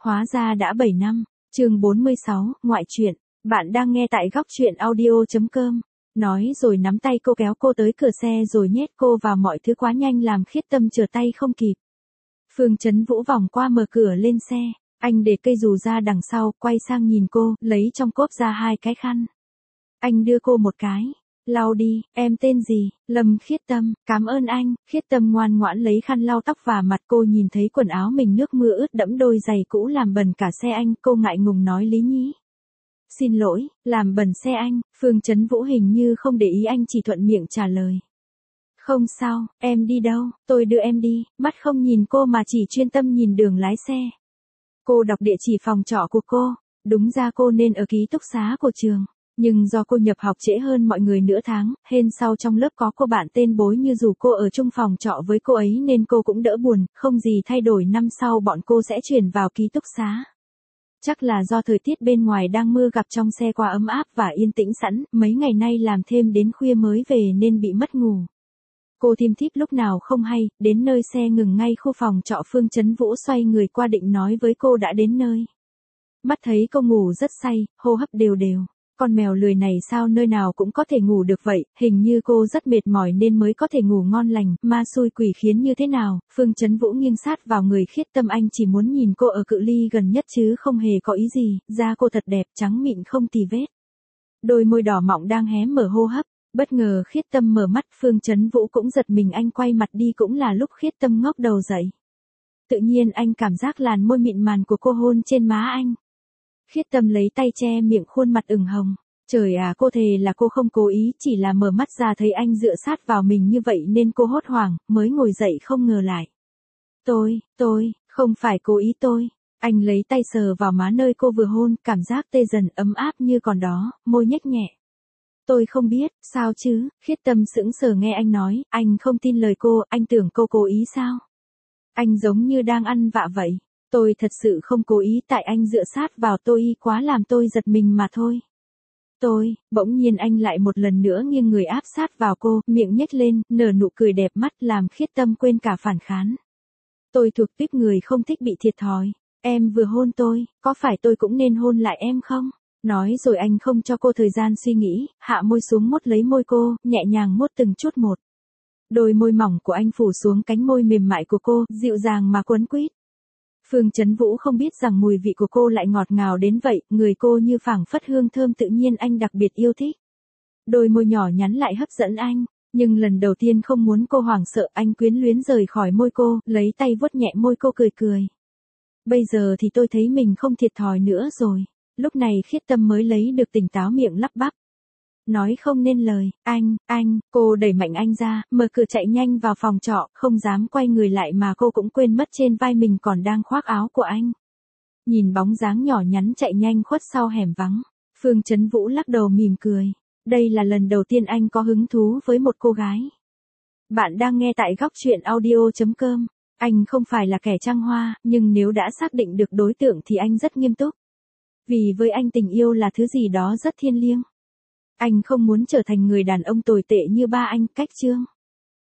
Hóa ra đã 7 năm. Chương 46, ngoại truyện. Bạn đang nghe tại góc truyện audio.com. Nói rồi nắm tay cô kéo cô tới cửa xe rồi nhét cô vào, mọi thứ quá nhanh làm Khiết Tâm trở tay không kịp. Phương Chấn Vũ vòng qua mở cửa lên xe, anh để cây dù ra đằng sau, quay sang nhìn cô, lấy trong cốp ra 2 cái khăn. Anh đưa cô một cái. Lau đi, em tên gì? Lâm Khiết Tâm. Cảm ơn anh. Khiết Tâm ngoan ngoãn lấy khăn lau tóc và mặt. Cô nhìn thấy quần áo mình nước mưa ướt đẫm, đôi giày cũ làm bẩn cả xe anh, cô ngại ngùng nói Lý Nhĩ. Xin lỗi, làm bẩn xe anh. Phương Chấn Vũ hình như không để ý, anh chỉ thuận miệng trả lời. Không sao, em đi đâu, tôi đưa em đi. Mắt không nhìn cô mà chỉ chuyên tâm nhìn đường lái xe. Cô đọc địa chỉ phòng trọ của cô. Đúng ra cô nên ở ký túc xá của trường. Nhưng do cô nhập học trễ hơn mọi người nửa tháng, hên sau trong lớp có cô bạn tên Bối Như rủ cô ở chung phòng trọ với cô ấy nên cô cũng đỡ buồn, không gì thay đổi, năm sau bọn cô sẽ chuyển vào ký túc xá. Chắc là do thời tiết bên ngoài đang mưa, gặp trong xe quá ấm áp và yên tĩnh sẵn, mấy ngày nay làm thêm đến khuya mới về nên bị mất ngủ. Cô thim thíp lúc nào không hay, đến nơi xe ngừng ngay khu phòng trọ. Phương Chấn Vũ xoay người qua định nói với cô đã đến nơi. Mắt thấy cô ngủ rất say, hô hấp đều đều. Con mèo lười này sao nơi nào cũng có thể ngủ được vậy, hình như cô rất mệt mỏi nên mới có thể ngủ ngon lành, ma xui quỷ khiến như thế nào. Phương Chấn Vũ nghiêng sát vào người Khiết Tâm, anh chỉ muốn nhìn cô ở cự ly gần nhất chứ không hề có ý gì, da cô thật đẹp, trắng mịn không tì vết. Đôi môi đỏ mọng đang hé mở hô hấp, bất ngờ Khiết Tâm mở mắt, Phương Chấn Vũ cũng giật mình, anh quay mặt đi, cũng là lúc Khiết Tâm ngóc đầu dậy. Tự nhiên anh cảm giác làn môi mịn màn của cô hôn trên má anh. Khiết Tâm lấy tay che miệng, khuôn mặt ửng hồng. Trời à, cô thề là cô không cố ý, chỉ là mở mắt ra thấy anh dựa sát vào mình như vậy nên cô hốt hoảng, mới ngồi dậy không ngờ lại. Tôi, không phải cố ý tôi. Anh lấy tay sờ vào má nơi cô vừa hôn, cảm giác tê dần, ấm áp như còn đó, môi nhếch nhẹ. Tôi không biết, sao chứ? Khiết Tâm sững sờ nghe anh nói, anh không tin lời cô, anh tưởng cô cố ý sao? Anh giống như đang ăn vạ vậy. Tôi thật sự không cố ý, tại anh dựa sát vào tôi y quá làm tôi giật mình mà thôi. Bỗng nhiên anh lại một lần nữa nghiêng người áp sát vào cô, miệng nhếch lên, nở nụ cười đẹp mắt làm Khiết Tâm quên cả phản kháng. Tôi thuộc tiếp người không thích bị thiệt thòi. Em vừa hôn tôi, có phải tôi cũng nên hôn lại em không? Nói rồi anh không cho cô thời gian suy nghĩ, hạ môi xuống mốt lấy môi cô, nhẹ nhàng mốt từng chút một. Đôi môi mỏng của anh phủ xuống cánh môi mềm mại của cô, dịu dàng mà quấn quýt. Phương Chấn Vũ không biết rằng mùi vị của cô lại ngọt ngào đến vậy, người cô như phảng phất hương thơm tự nhiên anh đặc biệt yêu thích. Đôi môi nhỏ nhắn lại hấp dẫn anh, nhưng lần đầu tiên không muốn cô hoảng sợ, anh quyến luyến rời khỏi môi cô, lấy tay vuốt nhẹ môi cô cười cười. Bây giờ thì tôi thấy mình không thiệt thòi nữa rồi. Lúc này Khiết Tâm mới lấy được tỉnh táo, miệng lắp bắp. Nói không nên lời, anh, cô đẩy mạnh anh ra, mở cửa chạy nhanh vào phòng trọ, không dám quay người lại mà cô cũng quên mất trên vai mình còn đang khoác áo của anh. Nhìn bóng dáng nhỏ nhắn chạy nhanh khuất sau hẻm vắng, Phương Chấn Vũ lắc đầu mỉm cười. Đây là lần đầu tiên anh có hứng thú với một cô gái. Bạn đang nghe tại góc truyện audio.com. Anh không phải là kẻ trăng hoa, nhưng nếu đã xác định được đối tượng thì anh rất nghiêm túc. Vì với anh tình yêu là thứ gì đó rất thiêng liêng. Anh không muốn trở thành người đàn ông tồi tệ như ba anh, cách Trương.